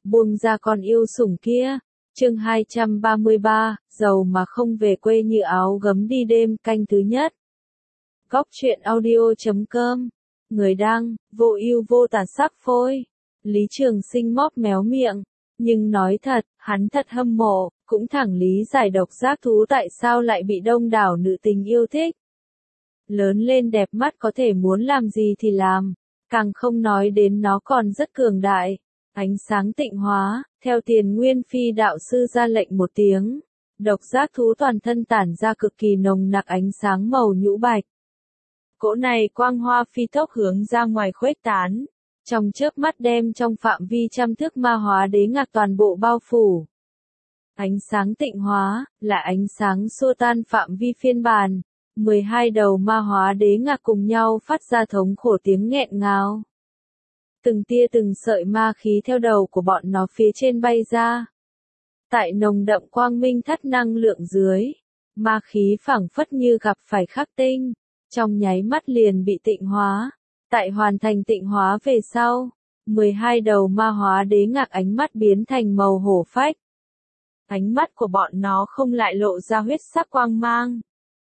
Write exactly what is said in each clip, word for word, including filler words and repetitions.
buông ra con yêu sủng kia. Chương hai trăm ba mươi ba, giàu mà không về quê như áo gấm đi đêm, canh thứ nhất. Góc truyện audio chấm com. Người đăng, vô ưu vô tà sắc phôi. Lý Trường Sinh móp méo miệng. Nhưng nói thật, hắn thật hâm mộ, cũng thẳng lý giải độc giác thú tại sao lại bị đông đảo nữ tính yêu thích. Lớn lên đẹp mắt có thể muốn làm gì thì làm, càng không nói đến nó còn rất cường đại. Ánh sáng tịnh hóa, theo Tiền Nguyên Phi đạo sư ra lệnh một tiếng. Độc giác thú toàn thân tản ra cực kỳ nồng nặc ánh sáng màu nhũ bạch. Cỗ này quang hoa phi tốc hướng ra ngoài khuếch tán. Trong chớp mắt đem trong phạm vi trăm thước ma hóa đế ngạc toàn bộ bao phủ. Ánh sáng tịnh hóa, là ánh sáng xua tan phạm vi phiên bản. mười hai đầu ma hóa đế ngạc cùng nhau phát ra thống khổ tiếng nghẹn ngào. Từng tia từng sợi ma khí theo đầu của bọn nó phía trên bay ra. Tại nồng đậm quang minh thất năng lượng dưới, ma khí phảng phất như gặp phải khắc tinh, trong nháy mắt liền bị tịnh hóa. Tại hoàn thành tịnh hóa về sau, mười hai đầu ma hóa đế ngạc ánh mắt biến thành màu hổ phách. Ánh mắt của bọn nó không lại lộ ra huyết sắc quang mang.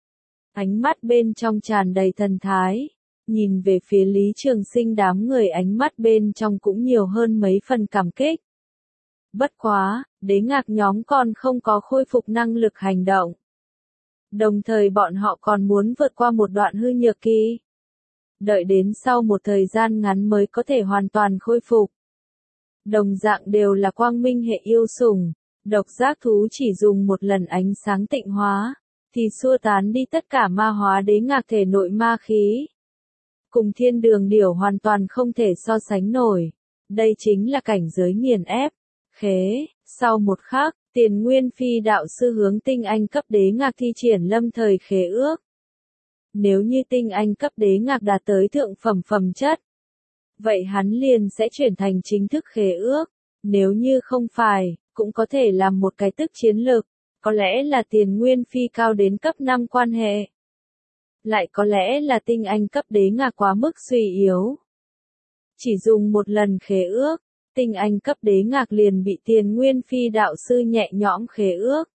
Ánh mắt bên trong tràn đầy thần thái. Nhìn về phía Lý Trường Sinh, đám người ánh mắt bên trong cũng nhiều hơn mấy phần cảm kích. Bất quá, đế ngạc nhóm còn không có khôi phục năng lực hành động. Đồng thời bọn họ còn muốn vượt qua một đoạn hư nhược kỳ. Đợi đến sau một thời gian ngắn mới có thể hoàn toàn khôi phục. Đồng dạng đều là quang minh hệ yêu sủng, độc giác thú chỉ dùng một lần ánh sáng tịnh hóa, thì xua tán đi tất cả ma hóa đế ngạc thể nội ma khí. Cùng thiên đường điểu hoàn toàn không thể so sánh nổi. Đây chính là cảnh giới nghiền ép. Khế, sau một khắc, Tiền Nguyên Phi đạo sư hướng tinh anh cấp đế ngạc thi triển lâm thời khế ước. Nếu như tinh anh cấp đế ngạc đạt tới thượng phẩm phẩm chất, vậy hắn liền sẽ chuyển thành chính thức khế ước. Nếu như không phải, cũng có thể làm một cái tức chiến lược. Có lẽ là Tiền Nguyên Phi cao đến cấp năm quan hệ. Lại có lẽ là tinh anh cấp đế ngạc quá mức suy yếu. Chỉ dùng một lần khế ước, tinh anh cấp đế ngạc liền bị Tiền Nguyên Phi đạo sư nhẹ nhõm khế ước.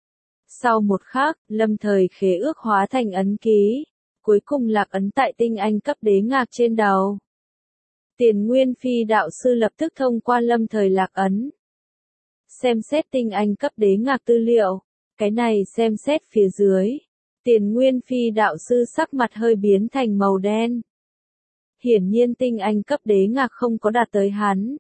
Sau một khắc, lâm thời khế ước hóa thành ấn ký, cuối cùng lạc ấn tại tinh anh cấp đế ngạc trên đầu. Tiền Nguyên Phi đạo sư lập tức thông qua lâm thời lạc ấn. Xem xét tinh anh cấp đế ngạc tư liệu, cái này xem xét phía dưới. Tiền Nguyên Phi đạo sư sắc mặt hơi biến thành màu đen. Hiển nhiên tinh anh cấp đế ngạc không có đạt tới hắn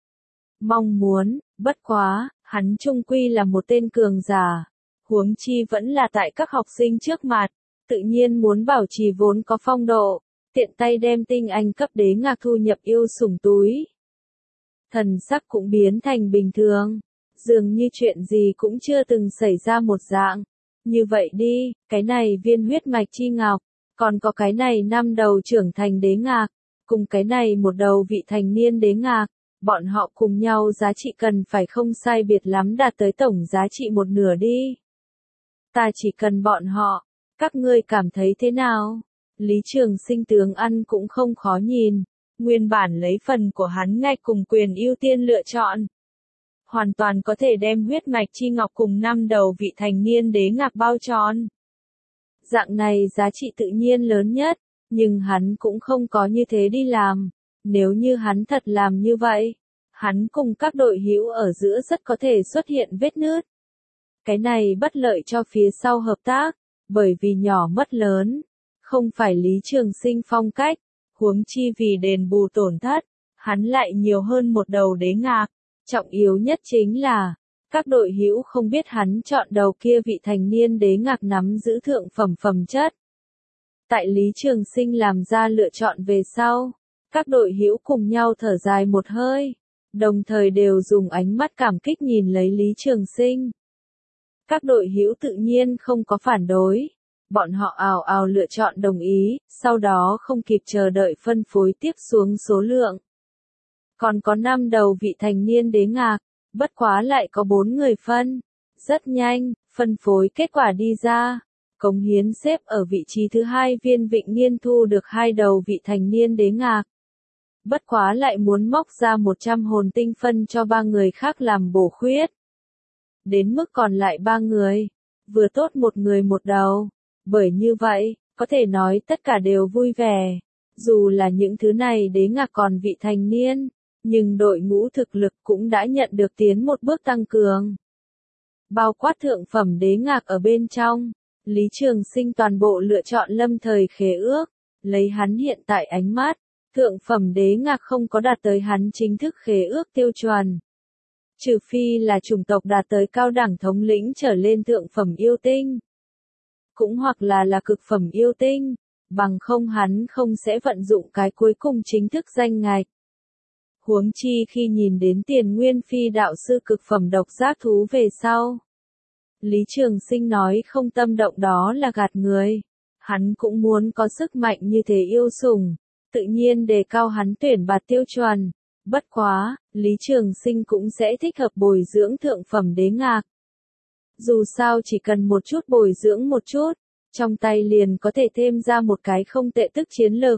mong muốn, bất quá, hắn chung quy là một tên cường giả. Huống chi vẫn là tại các học sinh trước mặt, tự nhiên muốn bảo trì vốn có phong độ, tiện tay đem tinh anh cấp đế ngạc thu nhập yêu sủng túi. Thần sắc cũng biến thành bình thường, dường như chuyện gì cũng chưa từng xảy ra một dạng. Như vậy đi, cái này viên huyết mạch chi ngọc, còn có cái này năm đầu trưởng thành đế ngạc, cùng cái này một đầu vị thành niên đế ngạc, bọn họ cùng nhau giá trị cần phải không sai biệt lắm đạt tới tổng giá trị một nửa đi. Ta chỉ cần bọn họ, các ngươi cảm thấy thế nào? Lý Trường Sinh tướng ăn cũng không khó nhìn, nguyên bản lấy phần của hắn ngay cùng quyền ưu tiên lựa chọn. Hoàn toàn có thể đem huyết mạch chi ngọc cùng năm đầu vị thành niên đế ngạc bao tròn. Dạng này giá trị tự nhiên lớn nhất, nhưng hắn cũng không có như thế đi làm. Nếu như hắn thật làm như vậy, hắn cùng các đội hữu ở giữa rất có thể xuất hiện vết nứt. Cái này bất lợi cho phía sau hợp tác, bởi vì nhỏ mất lớn, không phải Lý Trường Sinh phong cách, huống chi vì đền bù tổn thất, hắn lại nhiều hơn một đầu đế ngạc. Trọng yếu nhất chính là, các đội hữu không biết hắn chọn đầu kia vị thành niên đế ngạc nắm giữ thượng phẩm phẩm chất. Tại Lý Trường Sinh làm ra lựa chọn về sau, các đội hữu cùng nhau thở dài một hơi, đồng thời đều dùng ánh mắt cảm kích nhìn lấy Lý Trường Sinh. Các đội hữu tự nhiên không có phản đối, bọn họ ào ào lựa chọn đồng ý, sau đó không kịp chờ đợi phân phối tiếp xuống số lượng. Còn có năm đầu vị thành niên đế ngạc, bất quá lại có bốn người phân. Rất nhanh, phân phối kết quả đi ra. Cống hiến xếp ở vị trí thứ hai Viên Vịnh Niên thu được hai đầu vị thành niên đế ngạc. Bất quá lại muốn móc ra một trăm hồn tinh phân cho ba người khác làm bổ khuyết. Đến mức còn lại ba người, vừa tốt một người một đầu. Bởi như vậy, có thể nói tất cả đều vui vẻ. Dù là những thứ này Đế Ngạc còn vị thành niên, nhưng đội ngũ thực lực cũng đã nhận được tiến một bước tăng cường. Bao quát thượng phẩm Đế Ngạc ở bên trong, Lý Trường Sinh toàn bộ lựa chọn lâm thời khế ước, lấy hắn hiện tại ánh mắt, thượng phẩm Đế Ngạc không có đạt tới hắn chính thức khế ước tiêu chuẩn. Trừ phi là chủng tộc đạt tới cao đẳng thống lĩnh trở lên thượng phẩm yêu tinh. Cũng hoặc là là cực phẩm yêu tinh, bằng không hắn không sẽ vận dụng cái cuối cùng chính thức danh ngạch. Huống chi khi nhìn đến Tiền Nguyên Phi đạo sư cực phẩm độc giác thú về sau. Lý Trường Sinh nói không tâm động đó là gạt người. Hắn cũng muốn có sức mạnh như thế yêu sủng, tự nhiên đề cao hắn tuyển bạt tiêu chuẩn. Bất quá, Lý Trường Sinh cũng sẽ thích hợp bồi dưỡng thượng phẩm Đế Ngạc. Dù sao chỉ cần một chút bồi dưỡng một chút, trong tay liền có thể thêm ra một cái không tệ tức chiến lực.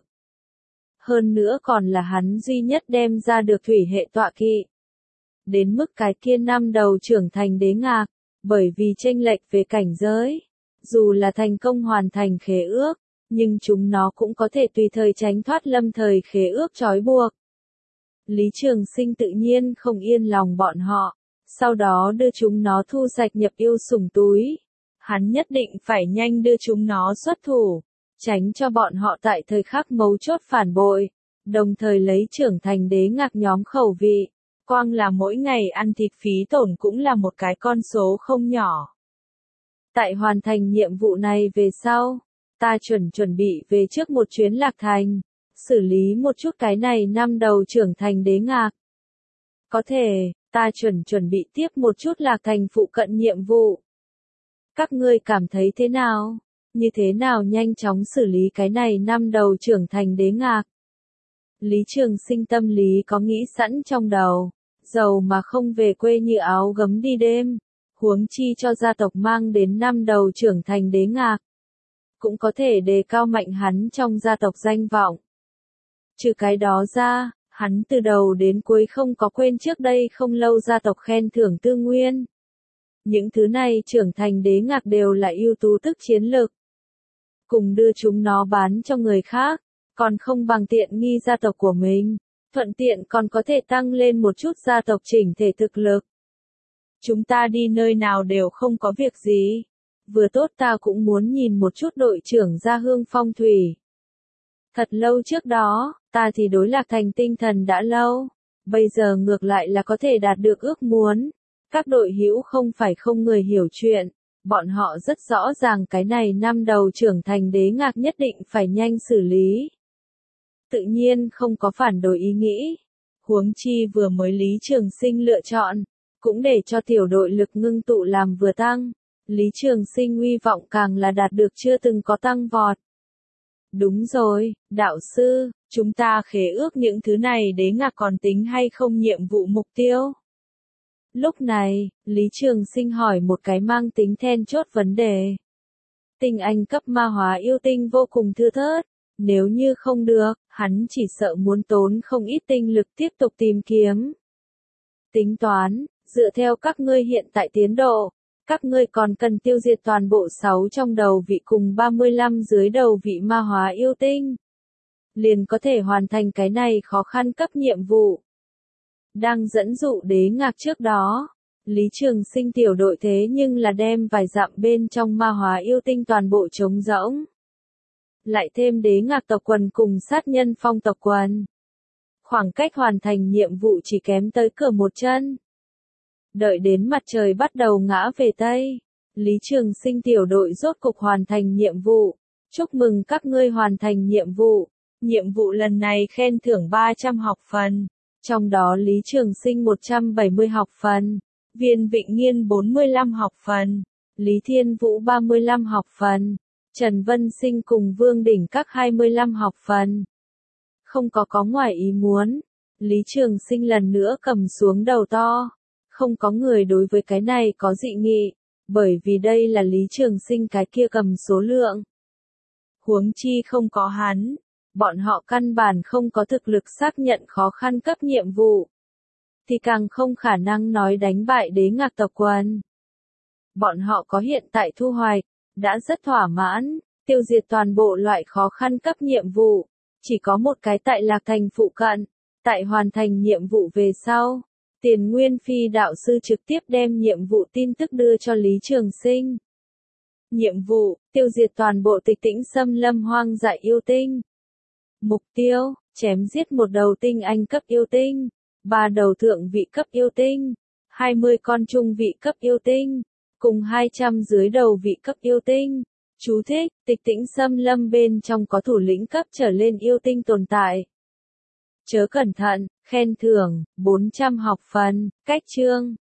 Hơn nữa còn là hắn duy nhất đem ra được thủy hệ tọa kỵ. Đến mức cái kia năm đầu trưởng thành Đế Ngạc, bởi vì chênh lệch về cảnh giới, dù là thành công hoàn thành khế ước, nhưng chúng nó cũng có thể tùy thời tránh thoát lâm thời khế ước trói buộc. Lý Trường Sinh tự nhiên không yên lòng bọn họ, sau đó đưa chúng nó thu sạch nhập yêu sủng túi. Hắn nhất định phải nhanh đưa chúng nó xuất thủ, tránh cho bọn họ tại thời khắc mấu chốt phản bội, đồng thời lấy trưởng thành Đế Ngạc nhóm khẩu vị. Quang là mỗi ngày ăn thịt phí tổn cũng là một cái con số không nhỏ. Tại hoàn thành nhiệm vụ này về sau, ta chuẩn chuẩn bị về trước một chuyến Lạc Thành, xử lý một chút cái này năm đầu trưởng thành Đế Ngạc. Có thể, ta chuẩn chuẩn bị tiếp một chút Lạc Thành phụ cận nhiệm vụ. Các ngươi cảm thấy thế nào? Như thế nào nhanh chóng xử lý cái này năm đầu trưởng thành Đế Ngạc? Lý Trường Sinh tâm lý có nghĩ sẵn trong đầu, giàu mà không về quê như áo gấm đi đêm, huống chi cho gia tộc mang đến năm đầu trưởng thành Đế Ngạc. Cũng có thể đề cao mạnh hắn trong gia tộc danh vọng. Trừ cái đó ra, hắn từ đầu đến cuối không có quên trước đây không lâu gia tộc khen thưởng tư nguyên. Những thứ này trưởng thành Đế Ngạc đều là ưu tú tức chiến lực. Cùng đưa chúng nó bán cho người khác, còn không bằng tiện nghi gia tộc của mình, thuận tiện còn có thể tăng lên một chút gia tộc chỉnh thể thực lực. Chúng ta đi nơi nào đều không có việc gì. Vừa tốt ta cũng muốn nhìn một chút đội trưởng Gia Hương phong thủy. Thật lâu trước đó, ta thì đối Lạc Thành tinh thần đã lâu, bây giờ ngược lại là có thể đạt được ước muốn. Các đội hữu không phải không người hiểu chuyện, bọn họ rất rõ ràng cái này năm đầu trưởng thành Đế Ngạc nhất định phải nhanh xử lý. Tự nhiên không có phản đối ý nghĩ. Huống chi vừa mới Lý Trường Sinh lựa chọn, cũng để cho tiểu đội lực ngưng tụ làm vừa tăng. Lý Trường Sinh uy vọng càng là đạt được chưa từng có tăng vọt. Đúng rồi, đạo sư, chúng ta khế ước những thứ này Đế Ngạc còn tính hay không nhiệm vụ mục tiêu? Lúc này, Lý Trường Sinh hỏi một cái mang tính then chốt vấn đề. Tinh anh cấp ma hóa yêu tinh vô cùng thưa thớt, nếu như không được, hắn chỉ sợ muốn tốn không ít tinh lực tiếp tục tìm kiếm. Tính toán, dựa theo các ngươi hiện tại tiến độ, các ngươi còn cần tiêu diệt toàn bộ sáu trong đầu vị cùng ba mươi lăm dưới đầu vị ma hóa yêu tinh. Liền có thể hoàn thành cái này khó khăn cấp nhiệm vụ. Đang dẫn dụ Đế Ngạc trước đó, Lý Trường Sinh tiểu đội thế nhưng là đem vài dặm bên trong ma hóa yêu tinh toàn bộ trống rỗng. Lại thêm Đế Ngạc tộc quần cùng sát nhân phong tộc quần. Khoảng cách hoàn thành nhiệm vụ chỉ kém tới cửa một chân. Đợi đến mặt trời bắt đầu ngã về Tây, Lý Trường Sinh tiểu đội rốt cục hoàn thành nhiệm vụ. Chúc mừng các ngươi hoàn thành nhiệm vụ. Nhiệm vụ lần này khen thưởng ba trăm học phần. Trong đó Lý Trường Sinh một trăm bảy mươi học phần, Viên Vịnh Nghiên bốn mươi lăm học phần, Lý Thiên Vũ ba mươi lăm học phần, Trần Vân Sinh cùng Vương Đỉnh các hai mươi lăm học phần. Không có có ngoài ý muốn, Lý Trường Sinh lần nữa cầm xuống đầu to. Không có người đối với cái này có dị nghị, bởi vì đây là Lý Trường Sinh cái kia cầm số lượng. Huống chi không có hắn, bọn họ căn bản không có thực lực xác nhận khó khăn cấp nhiệm vụ, thì càng không khả năng nói đánh bại đế ngạc tộc quần. Bọn họ có hiện tại thu hoạch, đã rất thỏa mãn, tiêu diệt toàn bộ loại khó khăn cấp nhiệm vụ, chỉ có một cái tại Lạc Thành phụ cận, tại hoàn thành nhiệm vụ về sau. Tiền Nguyên Phi đạo sư trực tiếp đem nhiệm vụ tin tức đưa cho Lý Trường Sinh. Nhiệm vụ, tiêu diệt toàn bộ Tịch Tĩnh Xâm Lâm hoang dại yêu tinh. Mục tiêu, chém giết một đầu tinh anh cấp yêu tinh, ba đầu thượng vị cấp yêu tinh, hai mươi con trung vị cấp yêu tinh, cùng hai trăm dưới đầu vị cấp yêu tinh. Chú thích, Tịch Tĩnh Xâm Lâm bên trong có thủ lĩnh cấp trở lên yêu tinh tồn tại. Chớ cẩn thận, khen thưởng, bốn trăm học phần, cách chương.